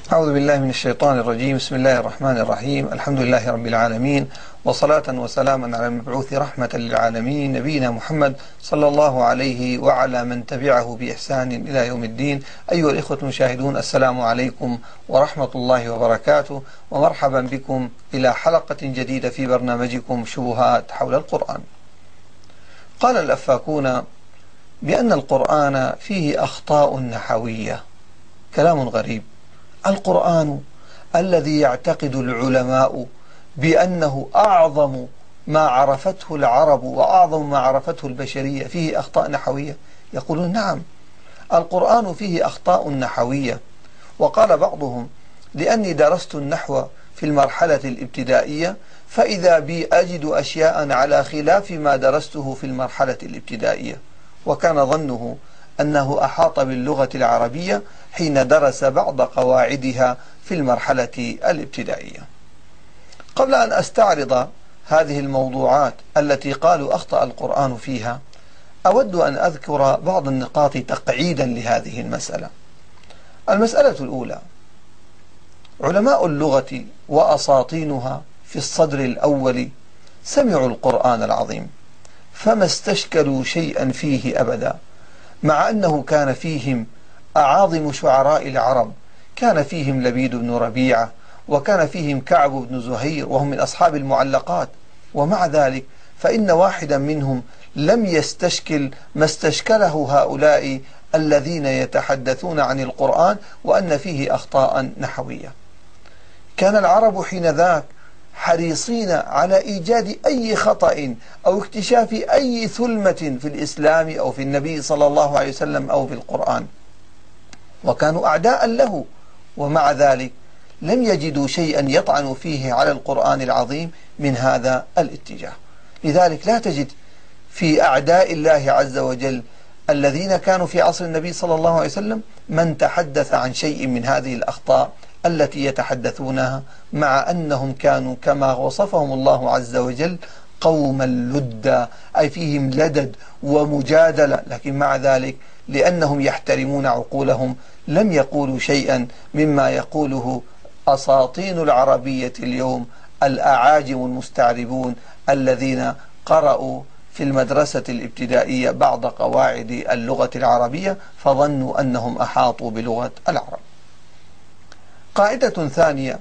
أعوذ بالله من الشيطان الرجيم. بسم الله الرحمن الرحيم. الحمد لله رب العالمين، وصلاة وسلاما على المبعوث رحمة للعالمين نبينا محمد صلى الله عليه وعلى من تبعه بإحسان إلى يوم الدين. أيها الإخوة المشاهدون، السلام عليكم ورحمة الله وبركاته، ومرحبا بكم إلى حلقة جديدة في برنامجكم شبهات حول القرآن. قال الأفاكون بأن القرآن فيه أخطاء نحوية. كلام غريب. القرآن الذي يعتقد العلماء بأنه أعظم ما عرفته العرب وأعظم ما عرفته البشرية فيه أخطاء نحوية؟ يقولون نعم، القرآن فيه أخطاء نحوية. وقال بعضهم: لأني درست النحو في المرحلة الابتدائية فإذا بي أجد أشياء على خلاف ما درسته في المرحلة الابتدائية. وكان ظنه أنه أحاط باللغة العربية حين درس بعض قواعدها في المرحلة الابتدائية. قبل أن أستعرض هذه الموضوعات التي قالوا أخطأ القرآن فيها، أود أن أذكر بعض النقاط تقعيدا لهذه المسألة. المسألة الأولى: علماء اللغة وأساطينها في الصدر الأول سمعوا القرآن العظيم فما استشكلوا شيئا فيه أبدا، مع أنه كان فيهم أعاظم شعراء العرب. كان فيهم لبيد بن ربيعة، وكان فيهم كعب بن زهير، وهم من أصحاب المعلقات. ومع ذلك فإن واحدا منهم لم يستشكل ما استشكله هؤلاء الذين يتحدثون عن القرآن وأن فيه أخطاء نحوية. كان العرب حينذاك حريصين على إيجاد أي خطأ أو اكتشاف أي ثلمة في الإسلام أو في النبي صلى الله عليه وسلم أو في القرآن، وكانوا أعداء له. ومع ذلك لم يجدوا شيئا يطعن فيه على القرآن العظيم من هذا الاتجاه. لذلك لا تجد في أعداء الله عز وجل الذين كانوا في عصر النبي صلى الله عليه وسلم من تحدث عن شيء من هذه الأخطاء التي يتحدثونها، مع أنهم كانوا كما وصفهم الله عز وجل قوما لدا، أي فيهم لدد ومجادلة. لكن مع ذلك لأنهم يحترمون عقولهم لم يقولوا شيئا مما يقوله أساطين العربية اليوم، الأعاجم المستعربون الذين قرأوا في المدرسة الابتدائية بعض قواعد اللغة العربية فظنوا أنهم أحاطوا بلغة العرب. قاعدة ثانية: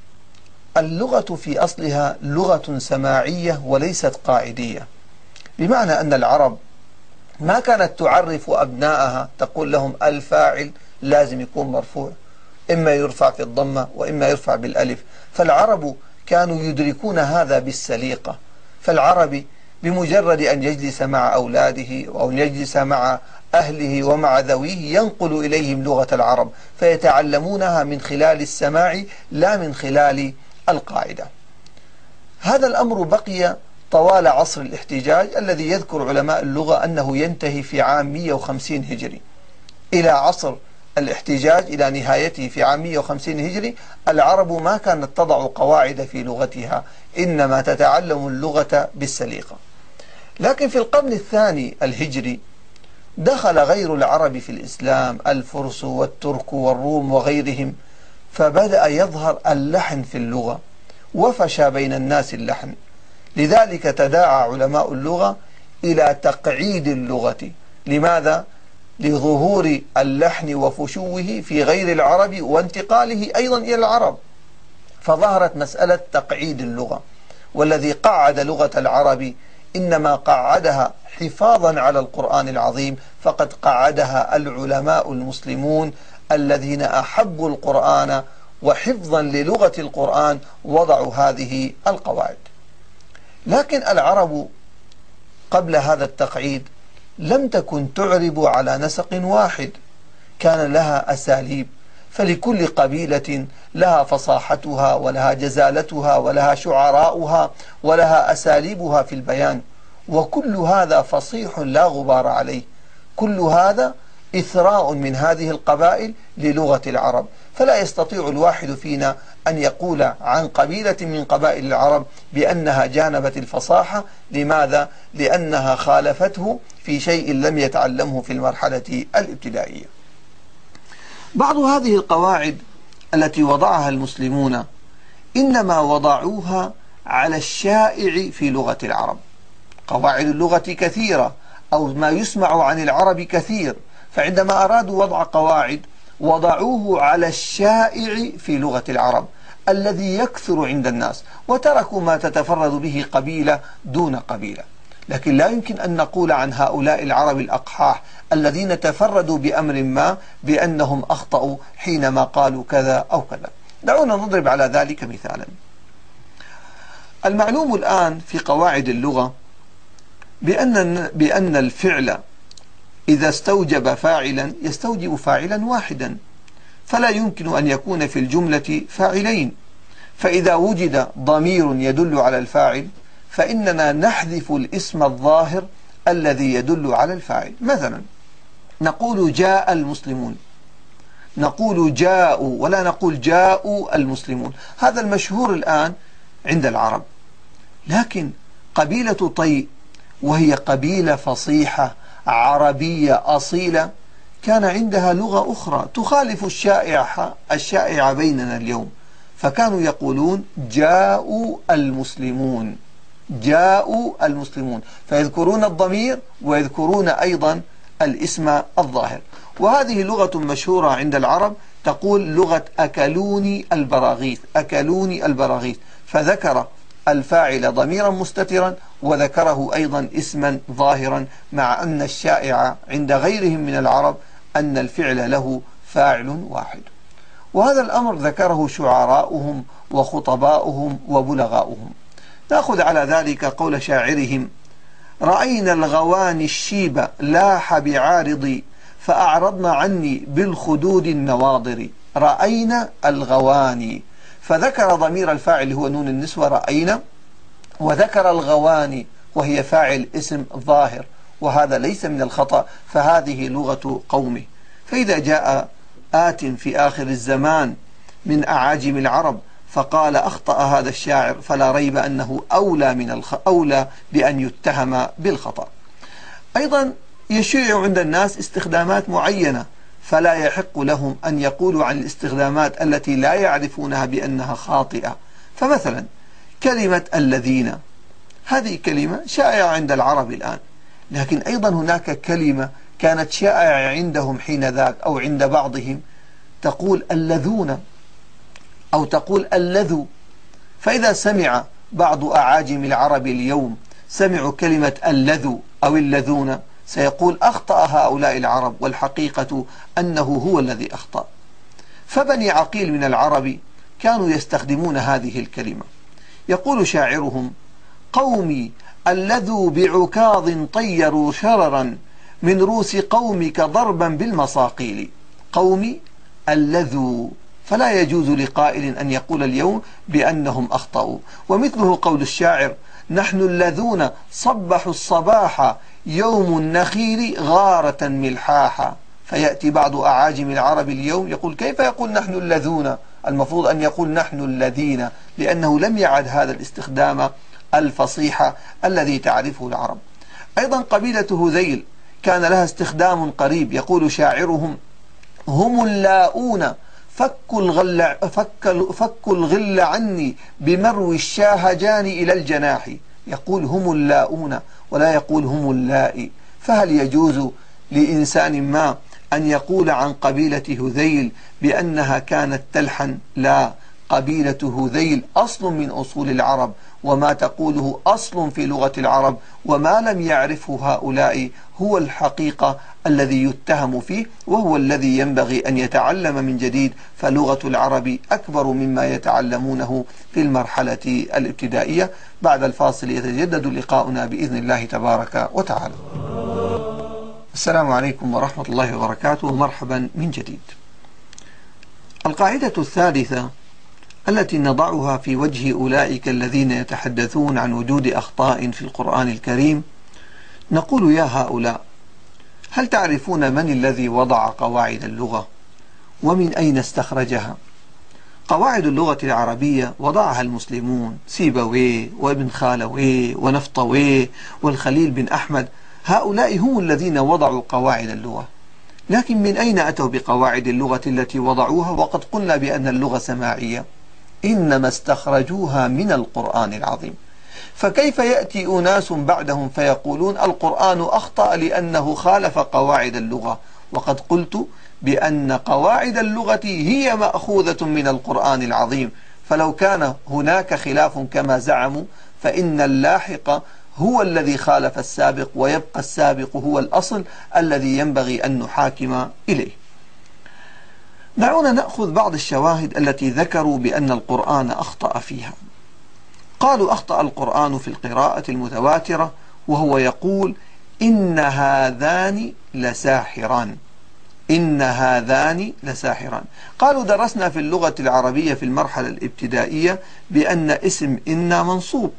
اللغة في أصلها لغة سماعية وليست قاعدية، بمعنى أن العرب ما كانت تعرف أبنائها تقول لهم الفاعل لازم يكون مرفوع، إما يرفع في الضمة وإما يرفع بالألف. فالعرب كانوا يدركون هذا بالسليقة. فالعربي بمجرد أن يجلس مع أولاده أو يجلس مع أهله ومع ذويه ينقل إليهم لغة العرب، فيتعلمونها من خلال السماع لا من خلال القاعدة. هذا الأمر بقي طوال عصر الاحتجاج الذي يذكر علماء اللغة أنه ينتهي في عام 150 هجري. إلى عصر الاحتجاج إلى نهايته في عام 150 هجري العرب ما كانت تضع قواعد في لغتها، إنما تتعلم اللغة بالسليقة. لكن في القرن الثاني الهجري دخل غير العرب في الإسلام، الفرس والترك والروم وغيرهم، فبدأ يظهر اللحن في اللغة وفشى بين الناس اللحن. لذلك تداعى علماء اللغة إلى تقعيد اللغة. لماذا؟ لظهور اللحن وفشوه في غير العرب وانتقاله أيضا إلى العرب، فظهرت مسألة تقعيد اللغة. والذي قعد لغة العرب إنما قعدها حفاظا على القرآن العظيم، فقد قعدها العلماء المسلمون الذين أحبوا القرآن وحفظا للغة القرآن وضعوا هذه القواعد. لكن العرب قبل هذا التقعيد لم تكن تعرب على نسق واحد، كان لها أساليب، فلكل قبيلة لها فصاحتها ولها جزالتها ولها شعراؤها ولها أساليبها في البيان، وكل هذا فصيح لا غبار عليه. كل هذا إثراء من هذه القبائل للغة العرب. فلا يستطيع الواحد فينا أن يقول عن قبيلة من قبائل العرب بأنها جانبت الفصاحة. لماذا؟ لأنها خالفته في شيء لم يتعلمه في المرحلة الابتدائية. بعض هذه القواعد التي وضعها المسلمون إنما وضعوها على الشائع في لغة العرب. قواعد اللغة كثيرة، أو ما يسمع عن العرب كثير، فعندما أرادوا وضع قواعد وضعوه على الشائع في لغة العرب الذي يكثر عند الناس، وتركوا ما تتفرد به قبيلة دون قبيلة. لكن لا يمكن أن نقول عن هؤلاء العرب الأقحاح الذين تفردوا بأمر ما بأنهم أخطأوا حينما قالوا كذا أو كذا. دعونا نضرب على ذلك مثالا. المعلوم الآن في قواعد اللغة بأن الفعل إذا استوجب فاعلا يستوجب فاعلا واحدا، فلا يمكن أن يكون في الجملة فاعلين. فإذا وجد ضمير يدل على الفاعل فإننا نحذف الاسم الظاهر الذي يدل على الفاعل. مثلا نقول جاء المسلمون، نقول جاءوا ولا نقول جاءوا المسلمون. هذا المشهور الآن عند العرب. لكن قبيلة طي، وهي قبيلة فصيحة عربية أصيلة، كان عندها لغة أخرى تخالف الشائعة بيننا اليوم، فكانوا يقولون جاءوا المسلمون، جاءوا المسلمون، فيذكرون الضمير ويذكرون أيضا الاسم الظاهر. وهذه لغة مشهورة عند العرب، تقول لغة أكلوني البراغيث، أكلوني البراغيث، فذكر الفاعل ضميرا مستترا وذكره أيضا اسما ظاهرا، مع أن الشائع عند غيرهم من العرب أن الفعل له فاعل واحد. وهذا الأمر ذكره شعراؤهم وخطباؤهم وبلغاؤهم. نأخذ على ذلك قول شاعرهم: رأينا الغواني الشيب لاح بعارضي فأعرضنا عني بالخدود النواضر. رأينا الغواني، فذكر ضمير الفاعل هو نون النسوة رأينا، وذكر الغواني وهي فاعل اسم ظاهر، وهذا ليس من الخطأ، فهذه لغة قومه. فإذا جاء آت في آخر الزمان من أعاجم العرب فقال أخطأ هذا الشاعر، فلا ريب أنه أولى بأن يتهم بالخطأ. أيضا يشيع عند الناس استخدامات معينة، فلا يحق لهم أن يقولوا عن الاستخدامات التي لا يعرفونها بأنها خاطئة. فمثلا كلمة الذين، هذه كلمة شائعة عند العرب الآن، لكن أيضا هناك كلمة كانت شائعة عندهم حين ذاك أو عند بعضهم، تقول اللذون أو تقول اللذو. فإذا سمع بعض أعاجم العرب اليوم سمعوا كلمة اللذو أو اللذون سيقول أخطأ هؤلاء العرب، والحقيقة أنه هو الذي أخطأ. فبني عقيل من العرب كانوا يستخدمون هذه الكلمة. يقول شاعرهم: قومي اللذو بعكاظ طيروا شررا من روس قومك ضربا بالمصاقيل. قومي اللذو، فلا يجوز لقائل أن يقول اليوم بأنهم أخطأوا. ومثله قول الشاعر: نحن الذون صبحوا الصباح يوم النخيل غارة ملحاحا. فيأتي بعض أعاجم العرب اليوم يقول: كيف يقول نحن الذون؟ المفروض أن يقول نحن الذين، لأنه لم يعد هذا الاستخدام الفصيح الذي تعرفه العرب. أيضا قبيلة هذيل كان لها استخدام قريب. يقول شاعرهم: هم اللاؤون فكوا الغل عني بمروي الشاهجان إلى الجناح. يقول هم اللاؤون ولا يقول هم اللائي. فهل يجوز لإنسان ما أن يقول عن قبيلة هذيل بأنها كانت تلحن؟ لا، قبيلة هذيل أصل من أصول العرب، وما تقوله أصل في لغة العرب، وما لم يعرفه هؤلاء هو الحقيقة الذي يتهم فيه، وهو الذي ينبغي أن يتعلم من جديد. فلغة العرب أكبر مما يتعلمونه في المرحلة الابتدائية. بعد الفاصل يتجدد لقاؤنا بإذن الله تبارك وتعالى. السلام عليكم ورحمة الله وبركاته، ومرحبا من جديد. القاعدة الثالثة التي نضعها في وجه أولئك الذين يتحدثون عن وجود أخطاء في القرآن الكريم، نقول: يا هؤلاء، هل تعرفون من الذي وضع قواعد اللغة ومن أين استخرجها؟ قواعد اللغة العربية وضعها المسلمون، سيبويه وابن خالويه ونفطويه والخليل بن أحمد. هؤلاء هم الذين وضعوا قواعد اللغة، لكن من أين أتوا بقواعد اللغة التي وضعوها وقد قلنا بأن اللغة سماعية؟ إنما استخرجوها من القرآن العظيم. فكيف يأتي أناس بعدهم فيقولون القرآن أخطأ لأنه خالف قواعد اللغة، وقد قلت بأن قواعد اللغة هي مأخوذة من القرآن العظيم، فلو كان هناك خلاف كما زعموا فإن اللاحق هو الذي خالف السابق، ويبقى السابق هو الأصل الذي ينبغي أن نحاكم إليه. دعونا نأخذ بعض الشواهد التي ذكروا بأن القرآن أخطأ فيها. قالوا أخطأ القرآن في القراءة المتواترة وهو يقول إن هذان لساحران، إن هذان لساحران. قالوا درسنا في اللغة العربية في المرحلة الابتدائية بأن اسم إن منصوب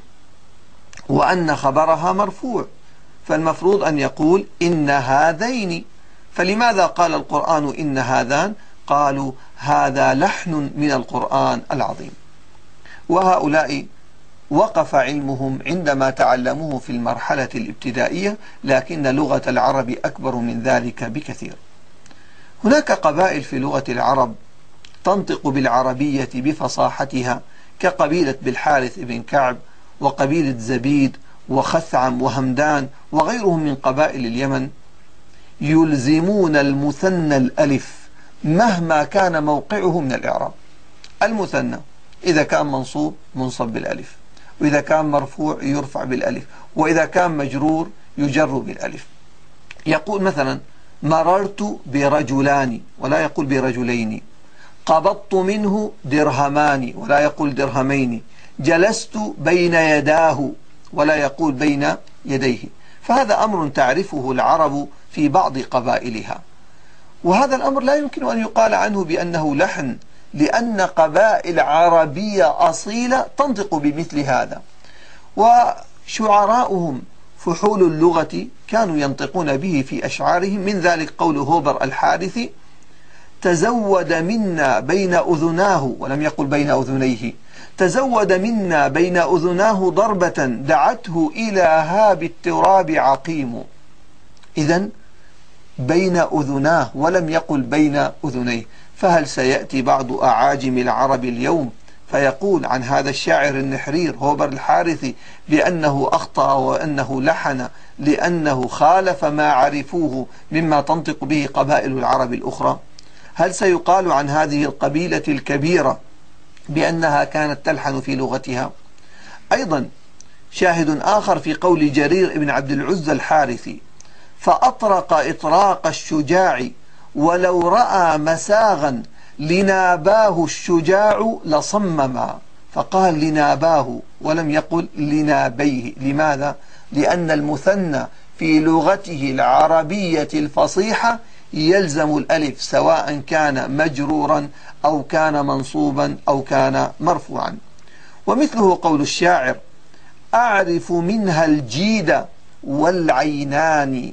وأن خبرها مرفوع، فالمفروض أن يقول إن هذين، فلماذا قال القرآن إن هذان؟ قالوا هذا لحن من القرآن العظيم. وهؤلاء وقف علمهم عندما تعلموه في المرحلة الابتدائية، لكن لغة العرب أكبر من ذلك بكثير. هناك قبائل في لغة العرب تنطق بالعربية بفصاحتها كقبيلة بالحارث بن كعب وقبيلة زبيد وخثعم وهمدان وغيرهم من قبائل اليمن، يلزمون المثنى الألف مهما كان موقعه من الإعراب. المثنى إذا كان منصوب منصب بالألف، وإذا كان مرفوع يرفع بالألف، وإذا كان مجرور يجر بالألف. يقول مثلا مررت برجلان ولا يقول برجلين، قبضت منه درهمان ولا يقول درهمين، جلست بين يداه ولا يقول بين يديه. فهذا أمر تعرفه العرب في بعض قبائلها، وهذا الأمر لا يمكن أن يقال عنه بأنه لحن، لأن قبائل عربية أصيلة تنطق بمثل هذا. وشعراؤهم فحول اللغة كانوا ينطقون به في أشعارهم، من ذلك قول هوبر الحارثي تزود منا بين أذناه، ولم يقل بين أذنيه، تزود منا بين أذناه ضربة دعته إلى هاب التراب عقيم. إذن بين أذناه ولم يقل بين أذنيه. فهل سيأتي بعض أعاجم العرب اليوم فيقول عن هذا الشاعر النحرير هوبر الحارثي بأنه أخطأ وأنه لحن لأنه خالف ما عرفوه مما تنطق به قبائل العرب الأخرى؟ هل سيقال عن هذه القبيلة الكبيرة بأنها كانت تلحن في لغتها؟ أيضا شاهد آخر في قول جرير بن عبد العزى الحارثي فأطرق إطراق الشجاع ولو رأى مساغا لناباه الشجاع لصمما، فقال لناباه ولم يقل لنابيه. لماذا؟ لأن المثنى في لغته العربية الفصيحة يلزم الألف سواء كان مجرورا أو كان منصوبا أو كان مرفوعا. ومثله قول الشاعر أعرف منها الجيد والعينان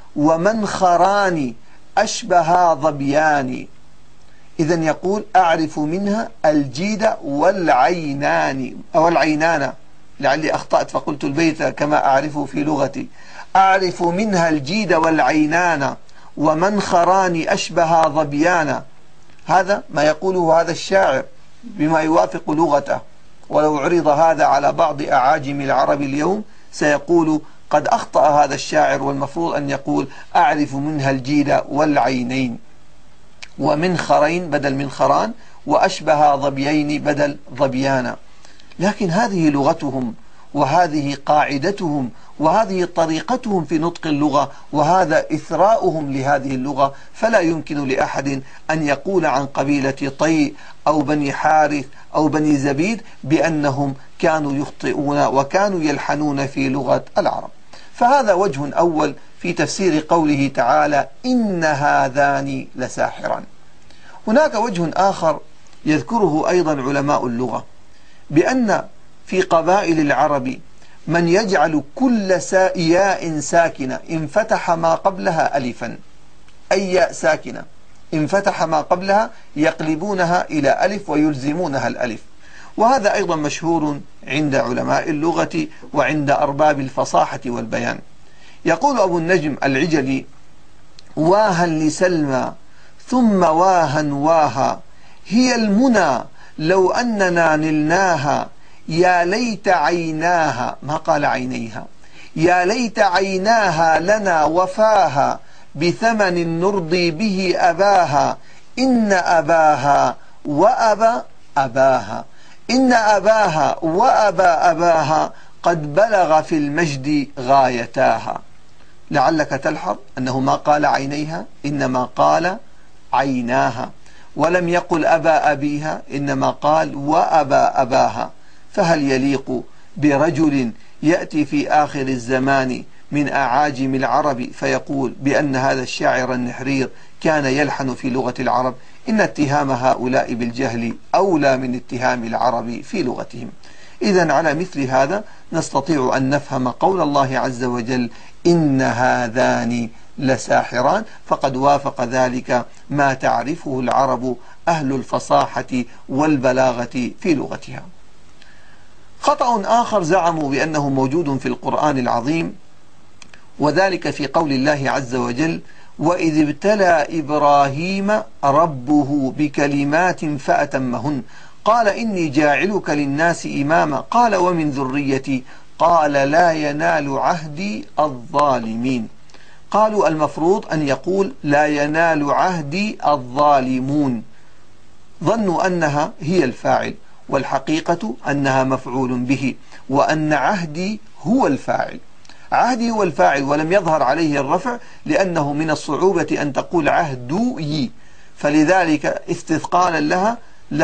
ومنخران أشبها ظبيان. إذن يقول أعرف منها الجيد والعينان أو العينان، لعلي أخطأت فقلت البيت كما أعرفه في لغتي، أعرف منها الجيد والعينان ومنخران أشبها ظبيان. هذا ما يقوله هذا الشاعر بما يوافق لغته، ولو عرض هذا على بعض أعاجم العرب اليوم سيقول قد أخطأ هذا الشاعر، والمفروض أن يقول أعرف منها الجيد والعينين، ومنخرين بدل منخران، وأشبه ظبيين بدل ظبيانا. لكن هذه لغتهم وهذه قاعدتهم وهذه طريقتهم في نطق اللغة وهذا إثراؤهم لهذه اللغة، فلا يمكن لأحد أن يقول عن قبيلة طي أو بني حارث أو بني زبيد بأنهم كانوا يخطئون وكانوا يلحنون في لغة العرب. فهذا وجه أول في تفسير قوله تعالى إن هذان لساحران. هناك وجه آخر يذكره أيضا علماء اللغة، بأن في قبائل العرب من يجعل كل ياء ساكنة إن فتح ما قبلها ألفا، أي ياء ساكنة إن فتح ما قبلها يقلبونها إلى ألف ويلزمونها الألف. وهذا أيضا مشهور عند علماء اللغة وعند أرباب الفصاحة والبيان. يقول أبو النجم العجلي واها لسلمى ثم واها واها، هي المنى لو أننا نلناها، يا ليت عيناها، ما قال عينيها، يا ليت عيناها لنا وفاها، بثمن نرضي به أباها، إن أباها وأبى أباها، إن أباها وأبى أباها، قد بلغ في المجد غايتاها. لعلك تلحظ أنه ما قال عينيها، إنما قال عيناها، ولم يقل أبى أبيها، إنما قال وأبى أباها. فهل يليق برجل يأتي في آخر الزمان من أعاجم العرب فيقول بأن هذا الشاعر النحرير كان يلحن في لغة العرب؟ إن اتهام هؤلاء بالجهل أولى من اتهام العرب في لغتهم. إذن على مثل هذا نستطيع أن نفهم قول الله عز وجل إن هذان لساحران، فقد وافق ذلك ما تعرفه العرب أهل الفصاحة والبلاغة في لغتها. خطأ آخر زعموا بأنه موجود في القرآن العظيم، وذلك في قول الله عز وجل وإذ ابتلى إبراهيم ربه بكلمات فأتمهن قال إني جاعلك للناس إماما قال ومن ذريتي قال لا ينال عهدي الظالمين. قالوا المفروض أن يقول لا ينال عهدي الظالمون، ظنوا أنها هي الفاعل، والحقيقة أنها مفعول به، وأن عهدي هو الفاعل. عهدي هو الفاعل ولم يظهر عليه الرفع، لأنه من الصعوبة أن تقول عهدي، فلذلك استثقالا لها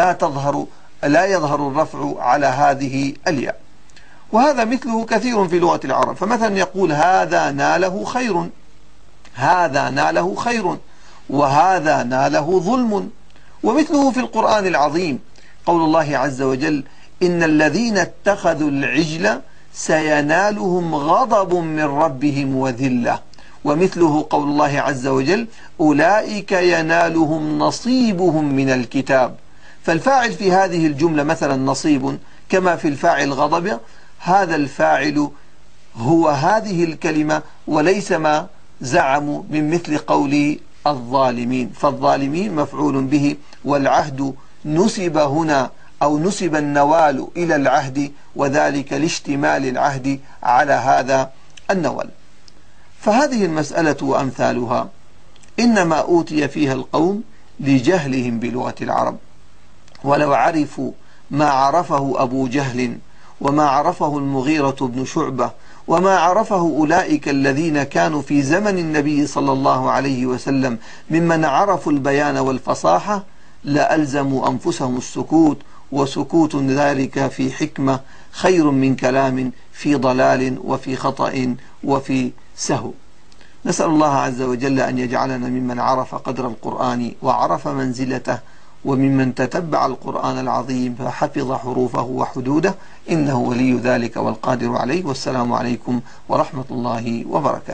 لا يظهر الرفع على هذه الياء. وهذا مثله كثير في لغة العرب، فمثلا يقول هذا ناله خير، هذا ناله خير، وهذا ناله ظلم. ومثله في القرآن العظيم قول الله عز وجل إن الذين اتخذوا العجل سينالهم غضب من ربهم وذلة. ومثله قول الله عز وجل أولئك ينالهم نصيبهم من الكتاب. فالفاعل في هذه الجملة مثلا نصيب، كما في الفاعل غضب، هذا الفاعل هو هذه الكلمة وليس ما زعموا من مثل قول الظالمين، فالظالمين مفعول به، والعهد نسب هنا أو نسب النوال إلى العهد، وذلك لاشتمال العهد على هذا النوال. فهذه المسألة وأمثالها إنما أوتي فيها القوم لجهلهم بلغة العرب، ولو عرفوا ما عرفه أبو جهل وما عرفه المغيرة بن شعبة وما عرفه أولئك الذين كانوا في زمن النبي صلى الله عليه وسلم ممن عرفوا البيان والفصاحة لألزموا أنفسهم السكوت، وسكوت ذلك في حكمة خير من كلام في ضلال وفي خطأ وفي سهو. نسأل الله عز وجل أن يجعلنا ممن عرف قدر القرآن وعرف منزلته، وممن تتبع القرآن العظيم فحفظ حروفه وحدوده، إنه ولي ذلك والقادر عليه. والسلام عليكم ورحمة الله وبركاته.